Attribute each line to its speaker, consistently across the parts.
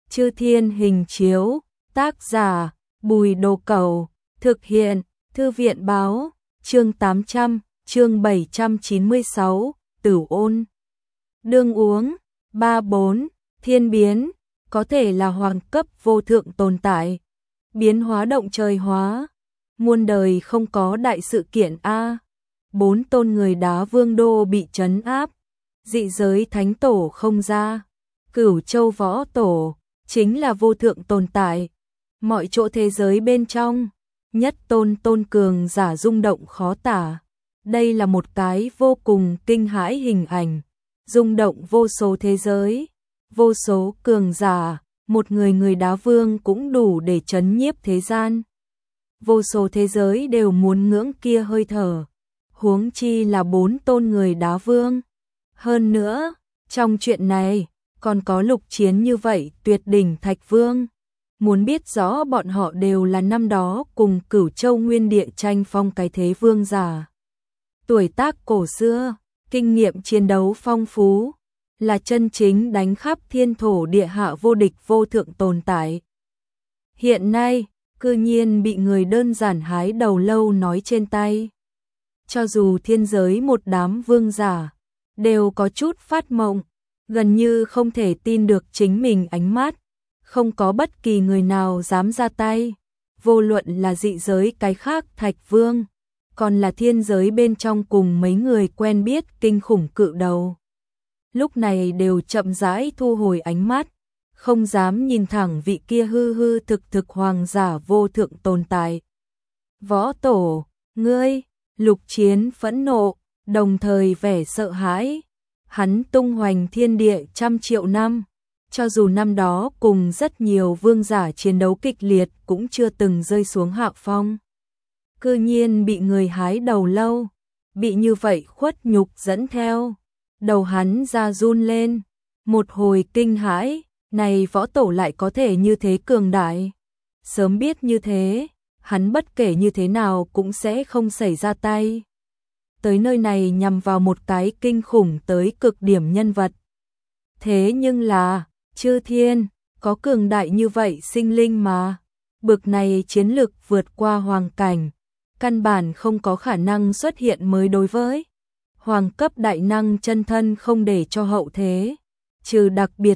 Speaker 1: Chư Thiên Hình Chiếu, tác giả, Bùi Đồ Cẩu, thực hiện, Thư viện Báo, chương 800, chương 796, Tửu Ôn. Đương uống, 34, thiên biến, có thể là hoàng cấp vô thượng tồn tại. Biến hóa động trời hóa, muôn đời không có đại sự kiện a. 4 tôn người đá vương đô bị trấn áp, dị giới thánh tổ không ra, Cửu Châu võ tổ chính là vô thượng tồn tại. Mọi chỗ thế giới bên trong, nhất tôn cường giả rung động khó tả. Đây là một cái vô cùng kinh hãi hình ảnh, rung động vô số thế giới, vô số cường giả, một người đá vương cũng đủ để trấn nhiếp thế gian. Vô số thế giới đều muốn ngưỡng kia hơi thở, huống chi là 4 tôn người đá vương. Hơn nữa, trong chuyện này, còn có Lục Chiến như vậy tuyệt đỉnh Thạch Vương. Muốn biết rõ bọn họ đều là năm đó cùng Cửu Châu Nguyên Địa tranh phong cái thế vương giả. Tuổi tác cổ xưa, kinh nghiệm chiến đấu phong phú, là chân chính đánh khắp thiên thổ địa hạ vô địch vô thượng tồn tại. Hiện nay, cư nhiên bị người đơn giản hái đầu lâu nói trên tay. Cho dù thiên giới một đám vương giả, đều có chút phát mộng, gần như không thể tin được chính mình ánh mắt. Không có bất kỳ người nào dám ra tay, vô luận là dị giới cái khác Thạch Vương, còn là thiên giới bên trong cùng mấy người quen biết kinh khủng cự đầu. Lúc này đều chậm rãi thu hồi ánh mắt, không dám nhìn thẳng vị kia hư thực hoàng giả vô thượng tồn tại. Võ tổ, ngươi, Lục Chiến phẫn nộ, đồng thời vẻ sợ hãi. Hắn tung hoành thiên địa trăm triệu năm, cho dù năm đó cùng rất nhiều vương giả chiến đấu kịch liệt cũng chưa từng rơi xuống hạ phong. Cư nhiên bị người hái đầu lâu, bị như vậy khuất nhục dẫn theo. Đầu hắn ra run lên, một hồi kinh hãi, này võ tổ lại có thể như thế cường đại. Sớm biết như thế, hắn bất kể như thế nào cũng sẽ không xảy ra tay. Tới nơi này nhằm vào một cái kinh khủng tới cực điểm nhân vật. Thế nhưng là, chư thiên, có cường đại như vậy sinh linh mà. Bực này chiến lực vượt qua hoàng cảnh, căn bản không có khả năng xuất hiện mới đối với. Hoàng cấp đại năng chân thân không để cho hậu thế, trừ đặc biệt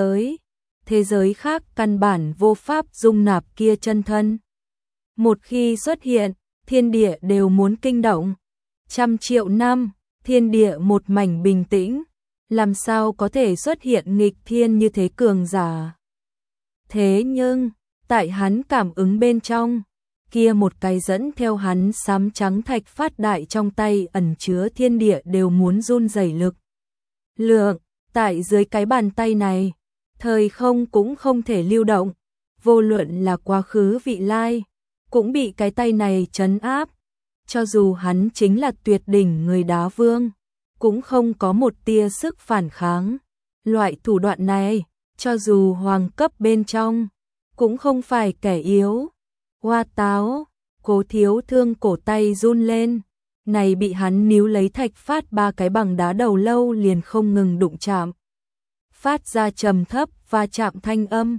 Speaker 1: thế giới khác căn bản vô pháp dung nạp kia chân thân. Một khi xuất hiện, thiên địa đều muốn kinh động. Trăm triệu năm, thiên địa một mảnh bình tĩnh, làm sao có thể xuất hiện nghịch thiên như thế cường giả. Thế nhưng, tại hắn cảm ứng bên trong, kia một cái dẫn theo hắn xám trắng thạch phát đại trong tay ẩn chứa thiên địa đều muốn run rẩy lực lượng, tại dưới cái bàn tay này, thời không cũng không thể lưu động, vô luận là quá khứ vị lai, cũng bị cái tay này trấn áp. Cho dù hắn chính là tuyệt đỉnh người đá vương, cũng không có một tia sức phản kháng. Loại thủ đoạn này, cho dù hoàng cấp bên trong, cũng không phải kẻ yếu. Hoa táo, Cố Thiếu Thương cổ tay run lên, này bị hắn níu lấy thạch phát 3 cái bằng đá đầu lâu liền không ngừng đụng chạm. Phát ra trầm thấp va chạm thanh âm,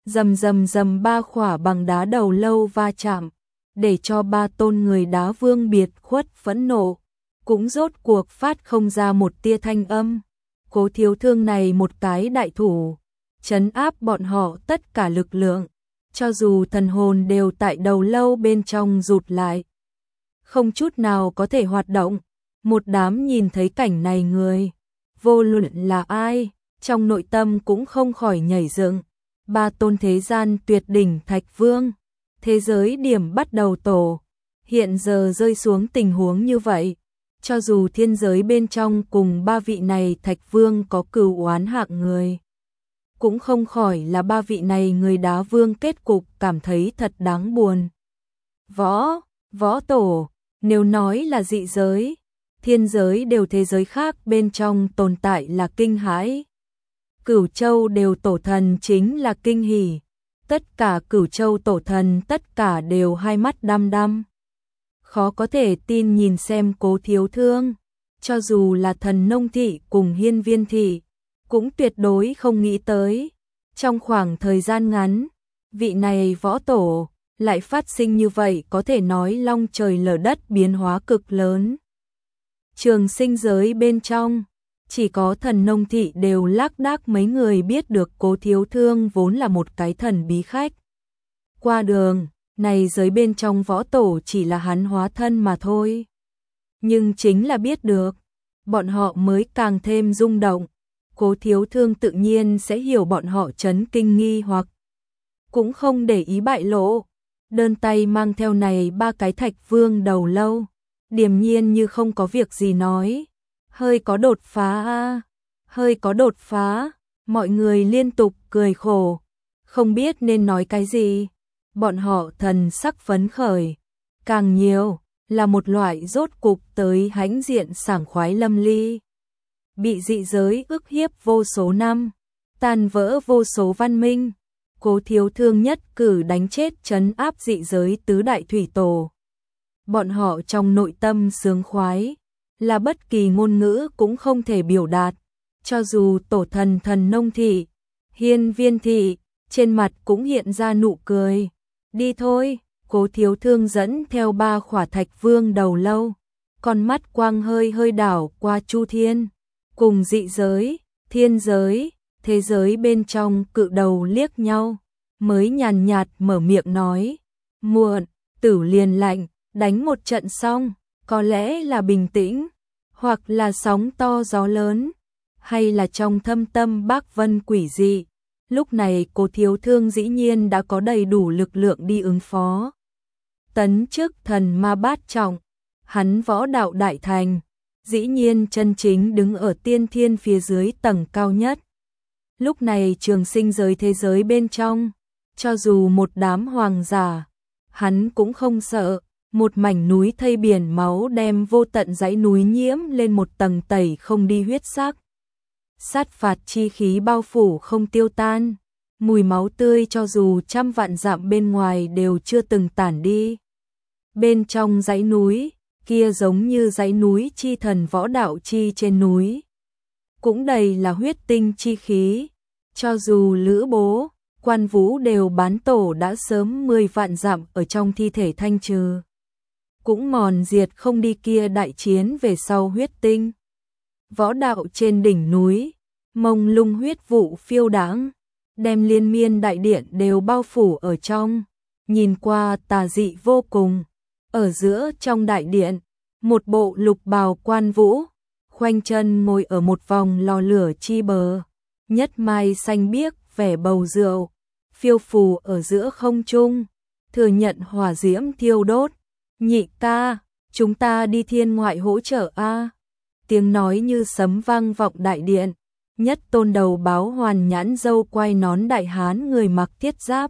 Speaker 1: rầm 3 khỏa bằng đá đầu lâu va chạm, để cho 3 tôn người đá vương biệt khuất phẫn nộ, cũng rốt cuộc phát không ra một tia thanh âm. Cố Thiếu Thương này một cái đại thủ, trấn áp bọn họ tất cả lực lượng, cho dù thần hồn đều tại đầu lâu bên trong rụt lại, không chút nào có thể hoạt động. Một đám nhìn thấy cảnh này người, vô luận là ai, trong nội tâm cũng không khỏi nhảy dựng. 3 tôn thế gian tuyệt đỉnh Thạch Vương, thế giới điểm bắt đầu tổ, hiện giờ rơi xuống tình huống như vậy. Cho dù thiên giới bên trong cùng 3 vị này Thạch Vương có cừu oán hạng người, cũng không khỏi là 3 vị này người đá vương kết cục cảm thấy thật đáng buồn. Võ tổ, nếu nói là dị giới, thiên giới đều thế giới khác bên trong tồn tại là kinh hãi. Cửu Châu đều tổ thần chính là kinh hỉ. Tất cả Cửu Châu tổ thần tất cả đều hai mắt đăm đăm. Khó có thể tin nhìn xem Cố Thiếu Thương, cho dù là thần nông thị cùng hiên viên thị, cũng tuyệt đối không nghĩ tới. Trong khoảng thời gian ngắn, vị này võ tổ lại phát sinh như vậy, có thể nói long trời lở đất, biến hóa cực lớn. Trường sinh giới bên trong, chỉ có Thần Nông Thị đều lác đác mấy người biết được Cố Thiếu Thương vốn là một cái thần bí khách. Qua đường, này giới bên trong võ tổ chỉ là hắn hóa thân mà thôi. Nhưng chính là biết được, bọn họ mới càng thêm rung động. Cố Thiếu Thương tự nhiên sẽ hiểu bọn họ chấn kinh nghi hoặc cũng không để ý bại lộ. Đơn tay mang theo này 3 cái Thạch Vương đầu lâu, điềm nhiên như không có việc gì nói. Hơi có đột phá a, hơi có đột phá. Mọi người liên tục cười khổ, không biết nên nói cái gì. Bọn họ thần sắc phấn khởi, càng nhiều là một loại rốt cục tới hãnh diện sảng khoái lâm ly. Bị dị giới ức hiếp vô số năm, tan vỡ vô số văn minh, Cố Thiếu Thương nhất cử đánh chết trấn áp dị giới tứ đại thủy tổ. Bọn họ trong nội tâm sướng khoái, là bất kỳ ngôn ngữ cũng không thể biểu đạt. Cho dù tổ thần Thần Nông Thị, Hiên Viên Thị, trên mặt cũng hiện ra nụ cười. Đi thôi, Cố Thiếu Thương dẫn theo 3 khỏa Thạch Vương đầu lâu, con mắt quang hơi hơi đảo qua Chu Thiên, cùng dị giới, thiên giới, thế giới bên trong cự đầu liếc nhau, mới nhàn nhạt mở miệng nói, muộn, Tử liền lạnh, đánh một trận xong, có lẽ là bình tĩnh, hoặc là sóng to gió lớn, hay là trong thâm tâm Bác Vân quỷ dị. Lúc này Cố Thiếu Thương dĩ nhiên đã có đầy đủ lực lượng đi ứng phó. Tấn chức thần ma bát trọng, hắn võ đạo đại thành, dĩ nhiên chân chính đứng ở tiên thiên phía dưới tầng cao nhất. Lúc này trường sinh giới thế giới bên trong, cho dù một đám hoàng giả, hắn cũng không sợ. Một mảnh núi thây biển máu đem vô tận dãy núi nhiễm lên một tầng tẩy không đi huyết sắc. Sát phạt chi khí bao phủ không tiêu tan, mùi máu tươi cho dù trăm vạn dặm bên ngoài đều chưa từng tản đi. Bên trong dãy núi, kia giống như dãy núi chi thần võ đạo chi trên núi, cũng đầy là huyết tinh chi khí. Cho dù Lữ Bố, Quan Vũ đều bán tổ đã sớm 10 vạn dặm ở trong thi thể thanh trừ, cũng mòn diệt không đi kia đại chiến về sau huyết tinh. Võ đạo trên đỉnh núi, mông lung huyết vụ phiêu đãng, đem liên miên đại điện đều bao phủ ở trong, nhìn qua tà dị vô cùng. Ở giữa trong đại điện, một bộ lục bào Quan Vũ, khoanh chân ngồi ở một vòng lò lửa chi bờ, nhất mai xanh biếc vẻ bầu rượu, phiêu phù ở giữa không trung, thừa nhận hỏa diễm thiêu đốt. Nhị ca, chúng ta đi thiên ngoại hỗ trợ a. Tiếng nói như sấm vang vọng đại điện, nhất tôn đầu báo hoàn nhãn dâu quai nón đại hán người mặc thiết giáp,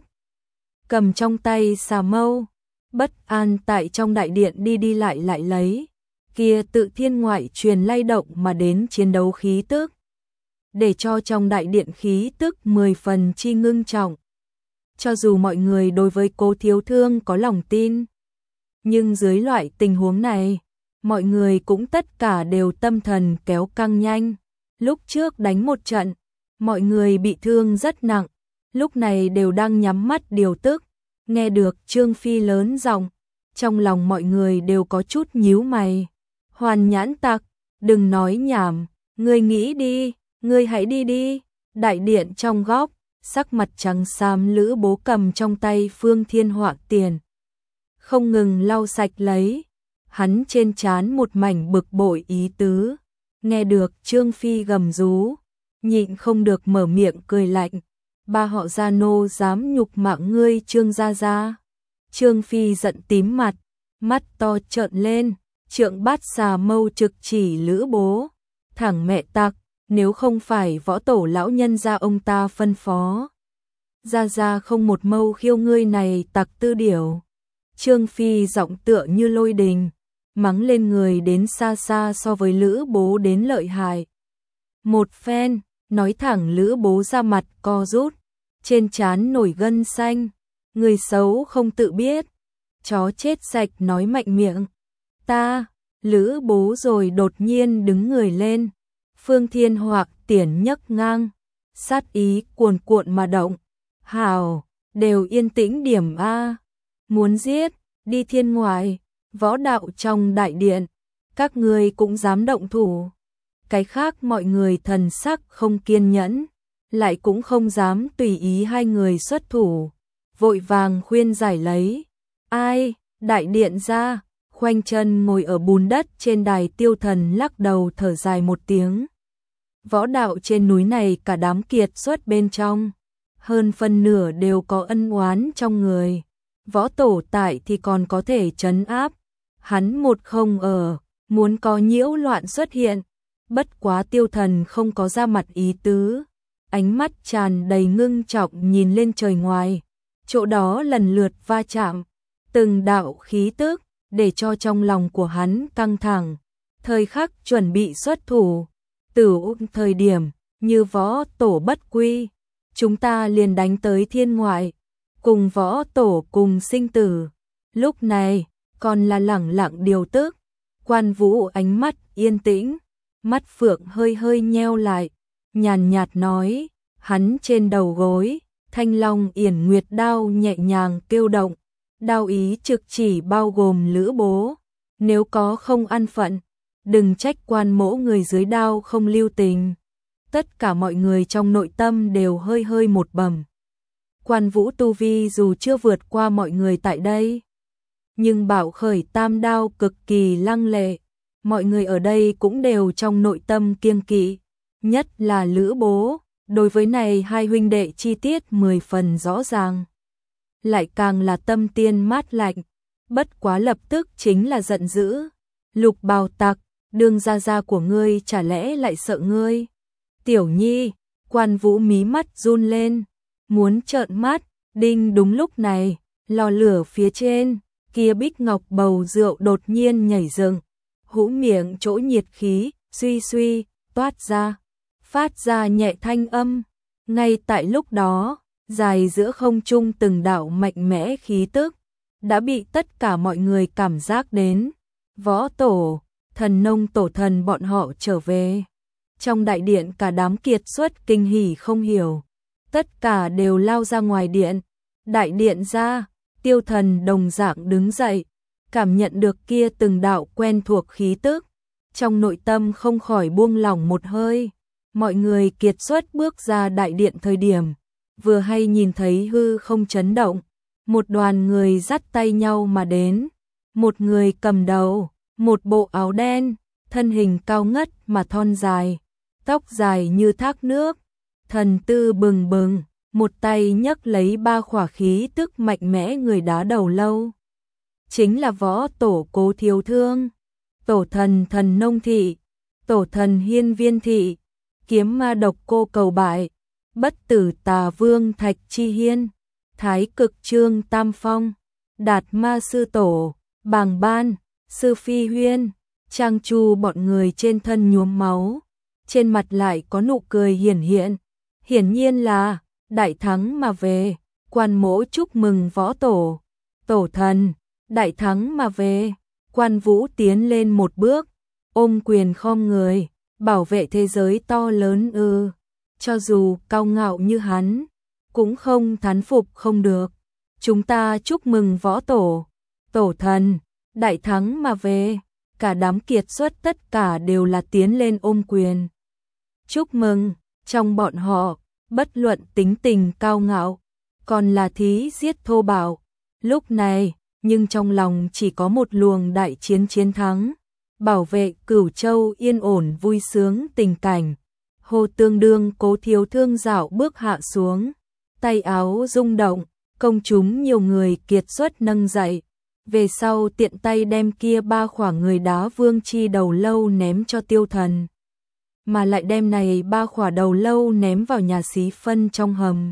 Speaker 1: cầm trong tay xà mâu, bất an tại trong đại điện đi đi lại lại lấy, kia tự thiên ngoại truyền lay động mà đến chiến đấu khí tức, để cho trong đại điện khí tức 10 phần chi ngưng trọng. Cho dù mọi người đối với Cố Thiếu Thương có lòng tin, nhưng dưới loại tình huống này, mọi người cũng tất cả đều tâm thần kéo căng nhanh. Lúc trước đánh một trận, mọi người bị thương rất nặng, lúc này đều đang nhắm mắt điều tức. Nghe được Trương Phi lớn giọng, trong lòng mọi người đều có chút nhíu mày. Hoàn nhãn tặc, đừng nói nhảm, ngươi nghĩ đi, ngươi hãy đi đi. Đại điện trong góc, sắc mặt trắng xám Lữ Bố cầm trong tay Phương Thiên Họa tiền, không ngừng lau sạch lấy. Hắn trên trán một mảnh bực bội ý tứ. Nghe được Trương Phi gầm rú, nhịn không được mở miệng cười lạnh. Ba họ Gia Nô dám nhục mạ ngươi Trương gia gia. Trương Phi giận tím mặt, mắt to trợn lên, trượng bát xà mâu trực chỉ Lữ Bố. Thẳng mẹ tặc, nếu không phải võ tổ lão nhân gia ông ta phân phó, gia gia không một mâu khiêu ngươi này tặc tư điểu. Trương Phi giọng tựa như lôi đình, mắng lên người đến xa xa so với Lữ Bố đến lợi hại. Một phen, nói thẳng Lữ Bố ra mặt co rút, trên trán nổi gân xanh, người xấu không tự biết, chó chết sạch nói mạnh miệng. Ta, Lữ Bố rồi đột nhiên đứng người lên, Phương Thiên Hoạc tiền nhấc ngang, sát ý cuồn cuộn mà động. Hào, đều yên tĩnh điểm a. Muốn giết, đi thiên ngoại, võ đạo trong đại điện, các ngươi cũng dám động thủ. Cái khác mọi người thần sắc không kiên nhẫn, lại cũng không dám tùy ý hai người xuất thủ, vội vàng khuyên giải lấy. Ai, đại điện ra, khoanh chân ngồi ở bùn đất trên đài Tiêu Thần lắc đầu thở dài một tiếng. Võ đạo trên núi này cả đám kiệt xuất bên trong, hơn phân nửa đều có ân oán trong người. Võ tổ tại thì còn có thể trấn áp, hắn một không ở, muốn có nhiễu loạn xuất hiện. Bất quá Tiêu Thần không có ra mặt ý tứ, ánh mắt tràn đầy ngưng trọng nhìn lên trời ngoài, chỗ đó lần lượt va chạm, từng đạo khí tức, để cho trong lòng của hắn căng thẳng, thời khắc chuẩn bị xuất thủ. Tử thời điểm, như võ tổ bất quy, chúng ta liền đánh tới thiên ngoại, cùng võ tổ cùng sinh tử. Lúc này, còn là lẳng lặng điều tức. Quan Vũ ánh mắt yên tĩnh, mắt phượng hơi hơi nheo lại, nhàn nhạt nói, hắn trên đầu gối, thanh long yển nguyệt đao nhẹ nhàng kêu động, đao ý trực chỉ bao gồm Lữ Bố, nếu có không an phận, đừng trách quan mỗ người dưới đao không lưu tình. Tất cả mọi người trong nội tâm đều hơi hơi một bầm. Quan Vũ tu vi dù chưa vượt qua mọi người tại đây, nhưng bảo khởi tam đao cực kỳ lăng lệ, mọi người ở đây cũng đều trong nội tâm kiêng kỵ, nhất là Lữ Bố, đối với này hai huynh đệ chi tiết 10 phần rõ ràng. Lại càng là tâm tiên mát lạnh, bất quá lập tức chính là giận dữ. Lục bào tặc, đương gia gia của ngươi chả lẽ lại sợ ngươi? Tiểu Nhi, Quan Vũ mí mắt run lên, muốn trợn mắt. Đinh, đúng lúc này, lò lửa phía trên, kia bích ngọc bầu rượu đột nhiên nhảy dựng, hũ miệng chỗ nhiệt khí, suy suy, toát ra, phát ra nhẹ thanh âm. Ngay tại lúc đó, dài giữa không trung từng đạo mạnh mẽ khí tức, đã bị tất cả mọi người cảm giác đến. Võ tổ, thần nông tổ thần bọn họ trở về. Trong đại điện cả đám kiệt xuất kinh hỉ không hiểu, tất cả đều lao ra ngoài điện. Đại điện ra, Tiêu Thần đồng dạng đứng dậy, cảm nhận được kia từng đạo quen thuộc khí tức, trong nội tâm không khỏi buông lỏng một hơi. Mọi người kiệt xuất bước ra đại điện thời điểm, vừa hay nhìn thấy hư không chấn động, một đoàn người dắt tay nhau mà đến, một người cầm đầu, một bộ áo đen, thân hình cao ngất mà thon dài, tóc dài như thác nước, thần tư bừng bừng, một tay nhấc lấy ba khỏa khí tức mạnh mẽ người đá đầu lâu. Chính là võ tổ Cố Thiếu Thương, tổ thần thần nông thị, tổ thần hiên viên thị, kiếm ma độc cô cầu bại, bất tử tà vương Thạch Chi Hiên, thái cực trương Tam Phong, đạt ma sư tổ, Bàng Ban, sư Phi Huyên, Trang Chu bọn người trên thân nhuốm máu, trên mặt lại có nụ cười hiển hiện, hiển nhiên là đại thắng mà về. Quan mỗ chúc mừng võ tổ, tổ thần, đại thắng mà về. Quan Vũ tiến lên một bước, ôm quyền khom người, bảo vệ thế giới to lớn ư? Cho dù cao ngạo như hắn, cũng không thán phục không được. Chúng ta chúc mừng võ tổ, tổ thần, đại thắng mà về. Cả đám kiệt xuất tất cả đều là tiến lên ôm quyền. Chúc mừng, trong bọn họ, bất luận tính tình cao ngạo, còn là thí giết thô bạo. Lúc này, nhưng trong lòng chỉ có một luồng đại chiến chiến thắng, bảo vệ Cửu Châu yên ổn vui sướng tình cảnh. Hồ Tương Đương Cố Thiếu Thương dạo bước hạ xuống, tay áo rung động, công chúng nhiều người kiệt xuất nâng dậy. Về sau tiện tay đem kia ba khỏa người đá vương chi đầu lâu ném cho Tiêu Thần, mà lại đem này ba khỏa đầu lâu ném vào nhà xí phân trong hầm.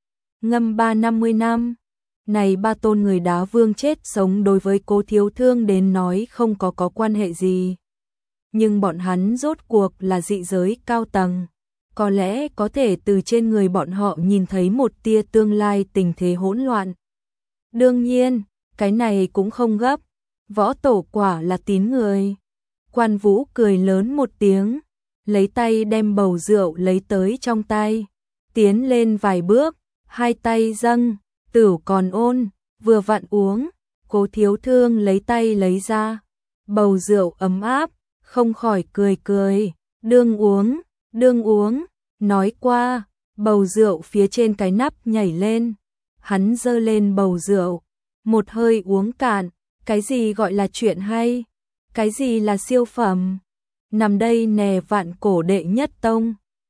Speaker 1: Ngâm 350 năm, này ba tôn người đá vương chết sống đối với Cố Thiếu Thương đến nói không có quan hệ gì. Nhưng bọn hắn rốt cuộc là dị giới cao tầng, có lẽ có thể từ trên người bọn họ nhìn thấy một tia tương lai tình thế hỗn loạn. Đương nhiên, cái này cũng không gấp, võ tổ quả là tín người. Quan Vũ cười lớn một tiếng, lấy tay đem bầu rượu lấy tới trong tay, tiến lên vài bước, hai tay dâng, Tửu còn ôn, vừa vặn uống, Cố Thiếu Thương lấy tay lấy ra bầu rượu ấm áp, không khỏi cười cười, đương uống, nói qua, bầu rượu phía trên cái nắp nhảy lên, hắn giơ lên bầu rượu, một hơi uống cạn, cái gì gọi là chuyện hay, cái gì là siêu phẩm, nằm đây nè vạn cổ đệ nhất tông.